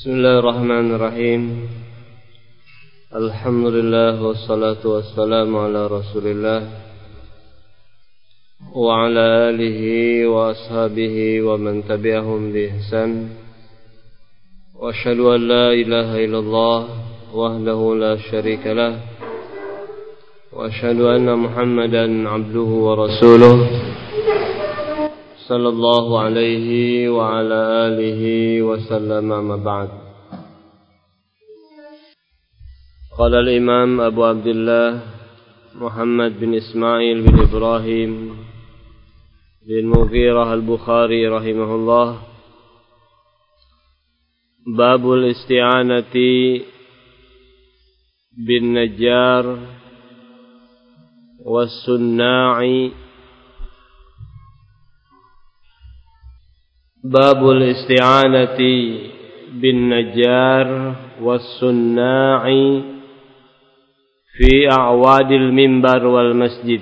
Bismillahirrahmanirrahim. Alhamdulillah wassalatu wassalamu ala Rasulillah wa ala alihi wa ashabihi wa man tabi'ahum bi ihsan. Wa asyhadu an la ilaha illallah wahdahu la syarika lah wa asyhadu anna Muhammadan abduhu wa rasuluh sallallahu alaihi wa ala alihi wa sallam, amma ba'd. Qala al-imam Abu Abdullah Muhammad bin Ismail bin Ibrahim bin Mughirah al-Bukhari rahimahullah, babul isti'anati bin najjar was sunna'i. Babul isti'anati bin najjar was sunna'i fi a'wadil mimbar wal masjid.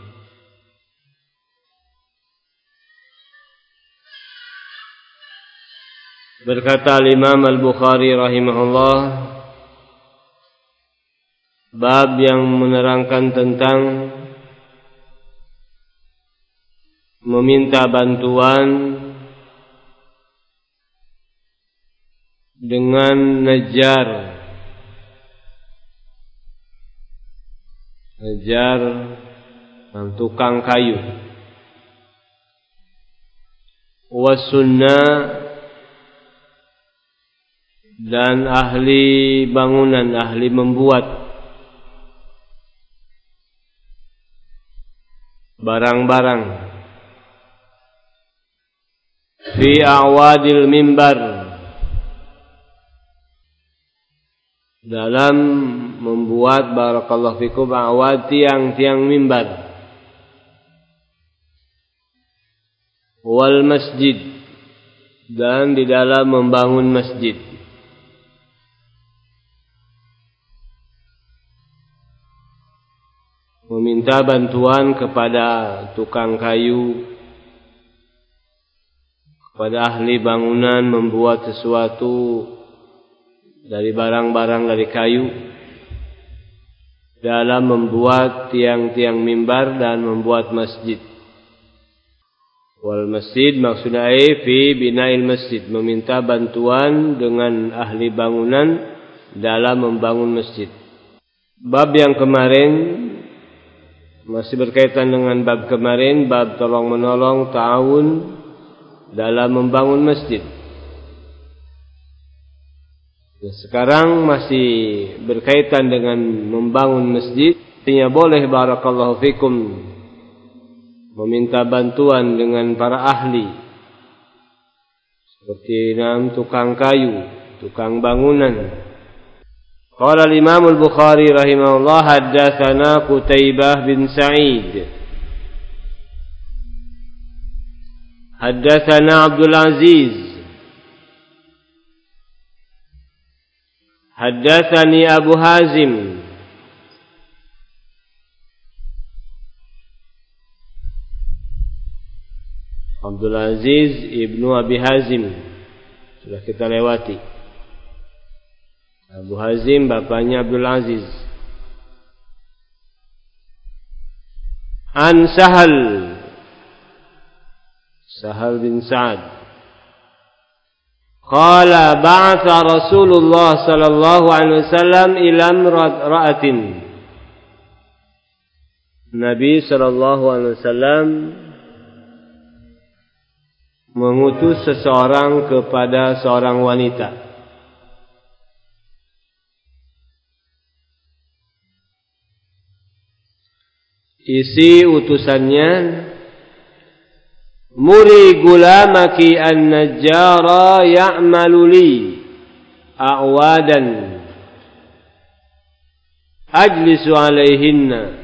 Berkata Imam Al-Bukhari rahimahullah, bab yang menerangkan tentang meminta bantuan dengan najjar. Najjar, tukang kayu. Wasunnah, dan ahli bangunan, ahli membuat barang-barang. Fi a'wadil mimbar, dalam membuat barakallahu fikum awad tiang-tiang mimbar, wal masjid, dan di dalam membangun masjid. Meminta bantuan kepada tukang kayu, kepada ahli bangunan membuat sesuatu dari barang-barang dari kayu dalam membuat tiang-tiang mimbar dan membuat masjid. Wal masjid maksudnya fi bina'il masjid, meminta bantuan dengan ahli bangunan dalam membangun masjid. Bab yang kemarin masih berkaitan dengan bab kemarin, bab tolong menolong, ta'awun dalam membangun masjid. Sekarang masih berkaitan dengan membangun masjid. Artinya boleh barakallahu fikum meminta bantuan dengan para ahli, seperti tukang kayu, tukang bangunan. Qala al-Imam Al-Bukhari rahimahullah, haddatsana Qutaibah bin Sa'id, haddatsana Abdul Aziz, haddatsani Abu Hazim, Abdul Aziz ibnu Abi Hazim sudah kita lewati. Abu Hazim bapaknya Abdul Aziz. An Sahal bin Sa'ad, qala ba'atha Rasulullah sallallahu alaihi wasallam ila imra'atin. Nabi sallallahu alaihi wasallam mengutus seseorang kepada seorang wanita. Isi utusannya, muri gulamaki an-najjara ya'malu li a'wadan ajlisu alaihinna.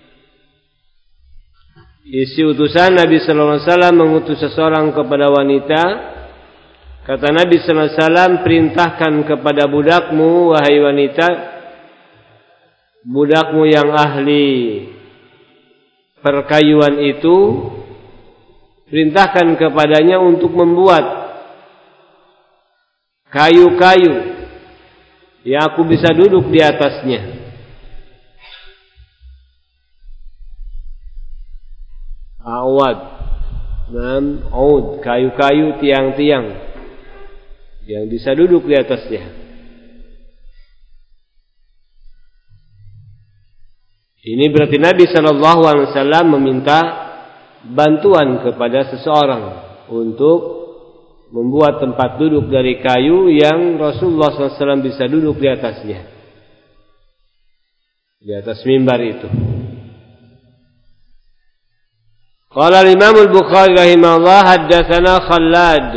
Isi utusan Nabi sallallahu alaihi wasallam mengutus seseorang kepada wanita. Kata Nabi sallallahu alaihi wasallam, perintahkan kepada budakmu, wahai wanita, budakmu yang ahli perkayuan itu, perintahkan kepadanya untuk membuat kayu-kayu yang aku bisa duduk di atasnya. Awad, kayu-kayu, tiang-tiang yang bisa duduk di atasnya. Ini berarti Nabi Shallallahu Alaihi Wasallam meminta bantuan kepada seseorang untuk membuat tempat duduk dari kayu yang Rasulullah SAW bisa duduk di atasnya, di atas mimbar itu. Qala al-Imam al-Bukhari rahimahullah haddatsana Khallad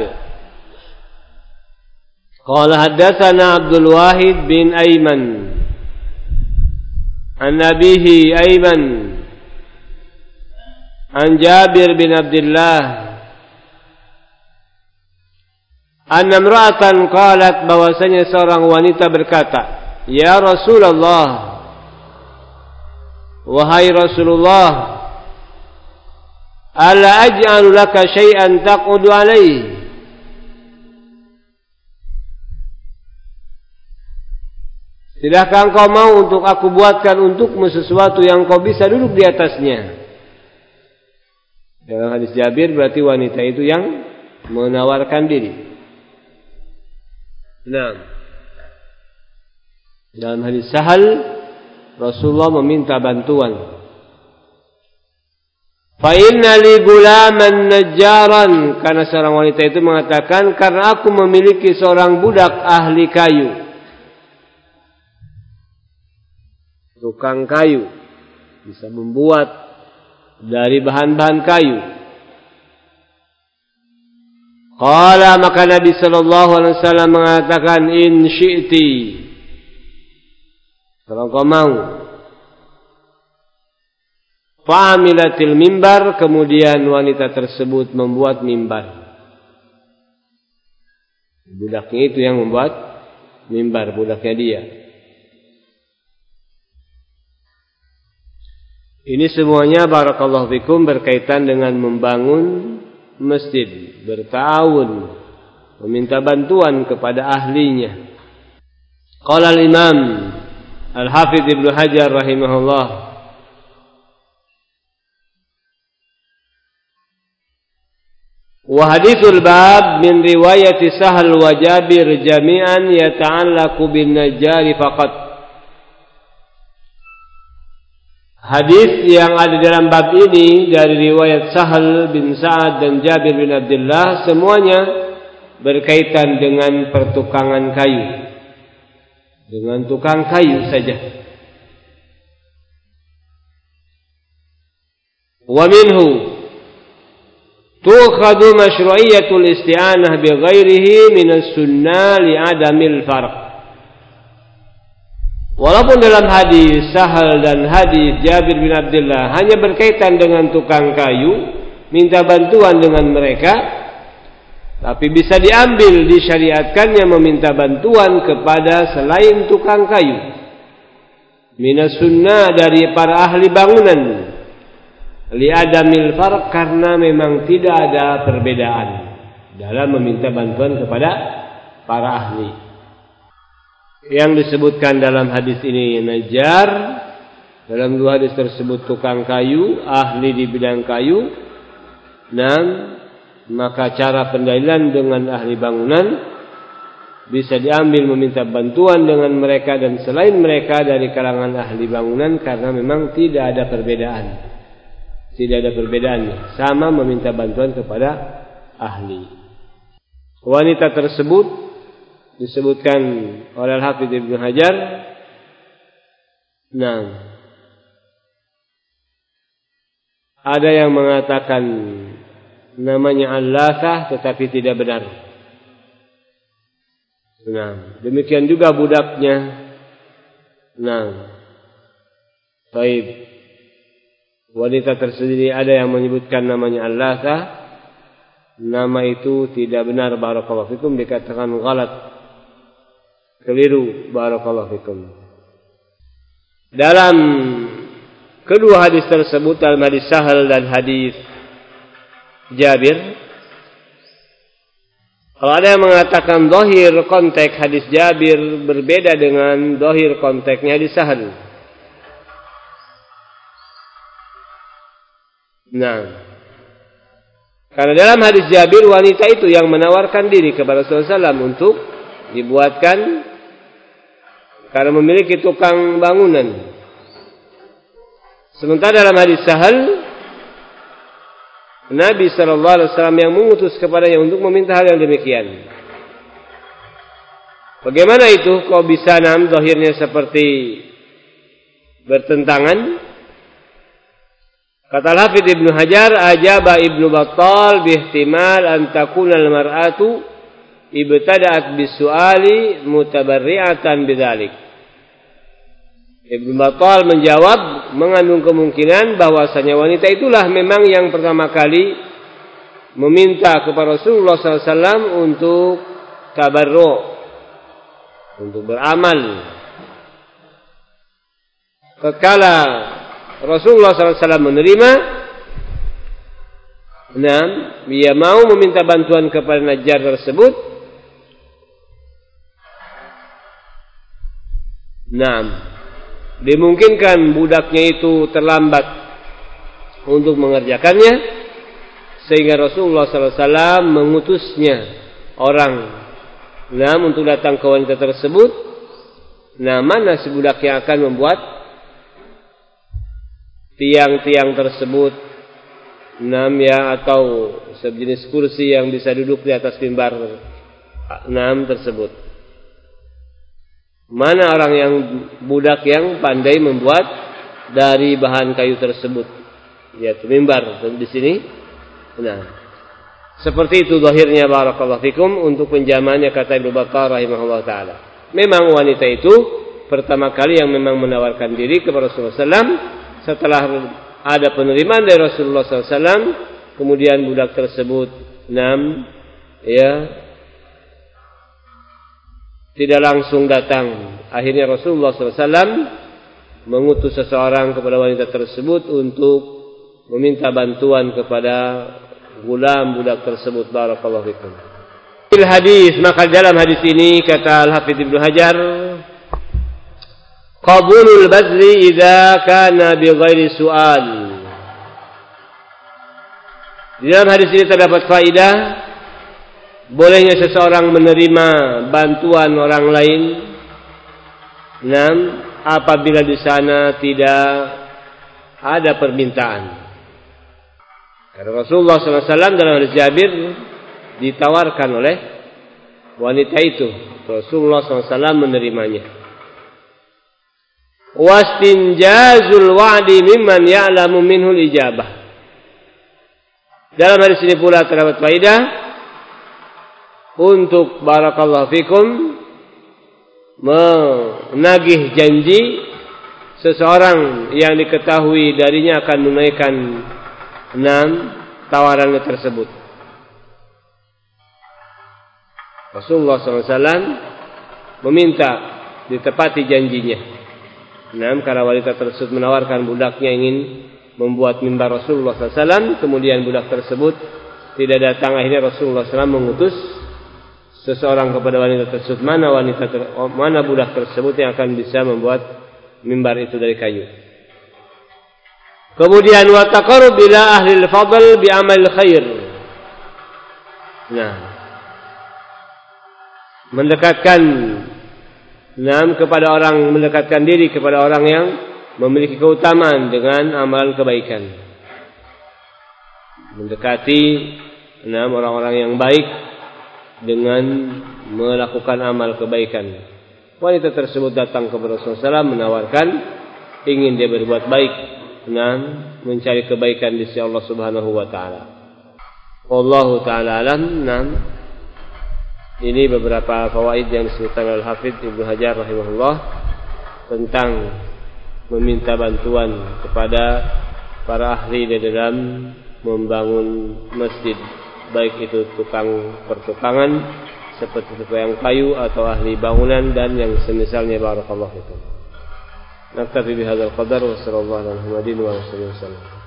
qala haddatsana Abdul Wahid bin Aiman an abihi Aiman an Jabir bin Abdullah anna imra'atan qalat, bahwasanya seorang wanita berkata, ya Rasulullah, wahai Rasulullah, ala aj'alu laka syai'an taqudu alaihi, tidakkah engkau mau untuk aku buatkan untukmu sesuatu yang kau bisa duduk di atasnya? Dalam hadis Jabir berarti wanita itu yang menawarkan diri. Nah, dalam hadis Sahal, Rasulullah meminta bantuan. Fa inna li gulaman najjaran, karena seorang wanita itu mengatakan, karena aku memiliki seorang budak ahli kayu, tukang kayu, bisa membuat dari bahan-bahan kayu. Qala, maka Nabi sallallahu alaihi wasallam mengatakan, in syi'ti, kalau kau mau. Fa'amilatil mimbar, kemudian wanita tersebut membuat mimbar. Budaknya itu yang membuat mimbar, budaknya dia. Ini semuanya barakallahu fikum berkaitan dengan membangun masjid, bertawun, meminta bantuan kepada ahlinya. Qala al-Imam Al-Hafidz Ibnu Hajar rahimahullah, wa hadithul bab min riwayati Sahal wa Jabir jami'an yata'allaqu bin najjari faqat. Hadis yang ada dalam bab ini dari riwayat Sahal bin Sa'ad dan Jabir bin Abdullah semuanya berkaitan dengan pertukangan kayu, dengan tukang kayu saja. Wa minhu tukhadu masyru'iyatul isti'anah bi ghairihi min as-sunnah li adamil farq. Walaupun dalam hadis Sahal dan hadis Jabir bin Abdullah hanya berkaitan dengan tukang kayu, minta bantuan dengan mereka, tapi bisa diambil, disyariatkannya meminta bantuan kepada selain tukang kayu. Minas sunnah, dari para ahli bangunan. Li'adamil farq, karena memang tidak ada perbedaan dalam meminta bantuan kepada para ahli. Yang disebutkan dalam hadis ini najjar, dalam dua hadis tersebut tukang kayu, ahli di bidang kayu. Dan maka cara pendalilan dengan ahli bangunan bisa diambil meminta bantuan dengan mereka dan selain mereka dari kalangan ahli bangunan, karena memang tidak ada perbedaan. Tidak ada perbedaannya, sama meminta bantuan kepada ahli. Wanita tersebut disebutkan oleh Al-Hafidz Ibnu Hajar, nah, ada yang mengatakan namanya Al-Lathah tetapi tidak benar. Nah, demikian juga budaknya. Nah, baik. Wanita tersendiri ada yang menyebutkan namanya Al-Lathah. Nama itu tidak benar, barakallahu fikum, dikatakan ghalat, keliru, barakallahu fikum. Dalam kedua hadis tersebut, dalam hadis Sahal dan hadis Jabir, Kalau ada yang mengatakan zahir konteks hadis Jabir berbeda dengan zahir konteksnya hadis Sahal. Nah, karena dalam hadis Jabir wanita itu yang menawarkan diri kepada Rasulullah SAW untuk dibuatkan karena memiliki tukang bangunan. Sementara dalam hadis Sahal, Nabi SAW yang mengutus kepadanya untuk meminta hal yang demikian. Bagaimana itu? Kok bisa zahirnya seperti bertentangan? Kata Al-Hafidz Ibnu Hajar, ajaba Ibnu Battal bihtimal an takuna al-mar'atu ibtada'at bis-su'ali mutabarri'atan bidzalik. Ibnu Battal menjawab mengandung kemungkinan bahwasanya wanita itulah memang yang pertama kali meminta kepada Rasulullah SAW untuk tabarru', untuk beramal. Tatkala Rasulullah SAW menerima, dia mau meminta bantuan kepada Najjar tersebut. Dimungkinkan budaknya itu terlambat untuk mengerjakannya, sehingga Rasulullah SAW mengutusnya orang untuk datang ke wanita tersebut. Mana si budak yang akan membuat tiang-tiang tersebut, atau sejenis kursi yang bisa duduk di atas mimbar tersebut. Mana orang yang budak yang pandai membuat dari bahan kayu tersebut, yaitu mimbar di sini. Seperti itu zahirnya, barakallahu fikum, untuk penjamaannya kata Ibnu Battal rahimahullah taala. Memang wanita itu pertama kali yang memang menawarkan diri kepada Rasulullah SAW. Setelah ada penerimaan dari Rasulullah SAW, kemudian budak tersebut tidak langsung datang. Akhirnya Rasulullah SAW mengutus seseorang kepada wanita tersebut untuk meminta bantuan kepada gulam budak tersebut. Barakallahu fikum. Hadis, maka dalam hadis ini kata Al-Hafidz Ibnu Hajar, qabulul badli idza kana bighairi su'al. Di dalam hadis ini terdapat faedah bolehnya seseorang menerima bantuan orang lain apabila di sana tidak ada permintaan. Karena Rasulullah SAW dalam hadis Jabir ditawarkan oleh wanita itu, Rasulullah SAW menerimanya. Wastinjazul wa'di mimman ya'lamu minhul ijabah. Dalam hadis ini pula terdapat faedah untuk barakallahu fikum menagih janji seseorang yang diketahui darinya akan menunaikan tawarannya tersebut. Rasulullah SAW meminta ditepati janjinya. Karena wanita tersebut menawarkan budaknya ingin membuat mimbar Rasulullah SAW, kemudian budak tersebut tidak datang. Akhirnya Rasulullah SAW mengutus seseorang kepada wanita tersebut, mana budak tersebut yang akan bisa membuat mimbar itu dari kayu. Kemudian wa taqarrub ila ahli al-fadl bi amal khair. Mendekatkan diri kepada orang yang memiliki keutamaan dengan amalan kebaikan. Mendekati orang-orang yang baik dengan melakukan amal kebaikan. Wanita tersebut datang kepada Rasulullah SAW menawarkan ingin dia berbuat baik, mencari kebaikan di sisi Allah Subhanahu wa taala. Wallahu taala alam. Ini beberapa fawaid yang disebutkan oleh Al-Hafidz Ibnu Hajar rahimahullah tentang meminta bantuan kepada para ahli di dalam membangun masjid, baik itu tukang pertukangan seperti tukang kayu atau ahli bangunan dan yang semisalnya. Barakallahu fikum. Naktafi bihadzal qadar wa sallallahu alaihi wa sallam.